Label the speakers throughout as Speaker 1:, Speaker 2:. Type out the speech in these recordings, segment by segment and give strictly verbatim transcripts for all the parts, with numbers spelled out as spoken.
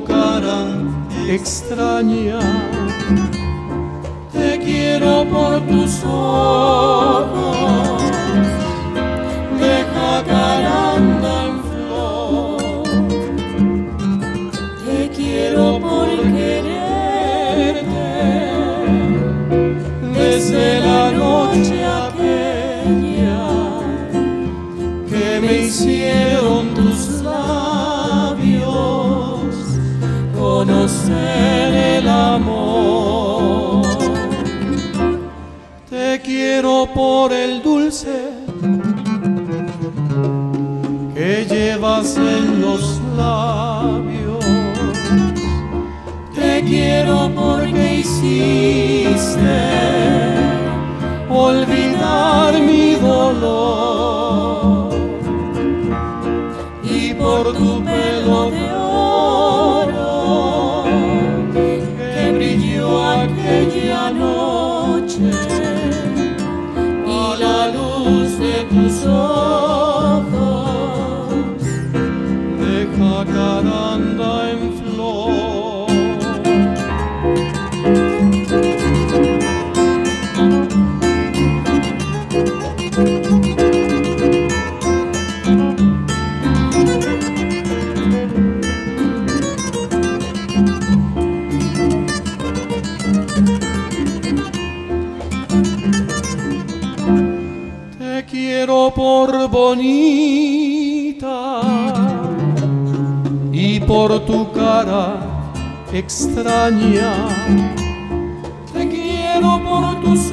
Speaker 1: tu cara extraña. Te quiero por tus ojos de jacaranda en flor. Te quiero por quererte desde la noche aquella que me hicieron tus labios conocer el amor. Te quiero por el dulce que llevas en los labios. Te quiero porque hiciste olvidar mi dolor, y por tu pelo de oro que brilló aquella noche, y la luz de tus ojos de jacaranda en flor. Te quiero por bonita y por tu cara extraña. Te quiero por tus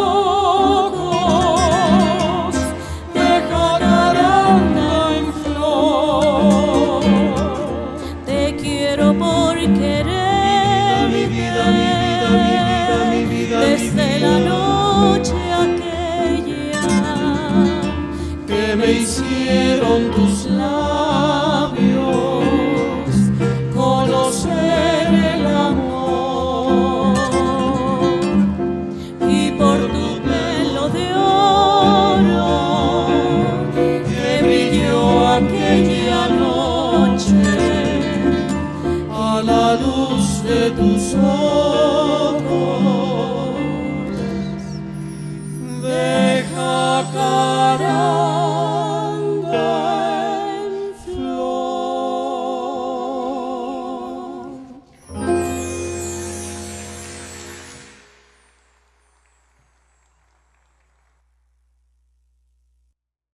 Speaker 1: ojos de jacaranda en flor.
Speaker 2: Te quiero por querer
Speaker 1: mi vida, mi vida, mi vida, mi vida,
Speaker 2: desde
Speaker 1: mi vida,
Speaker 2: la noche aquella
Speaker 1: que me hicieron tus labios conocer el amor,
Speaker 2: y por tu pelo de oro
Speaker 1: que brilló aquella noche a la luz de tus ojos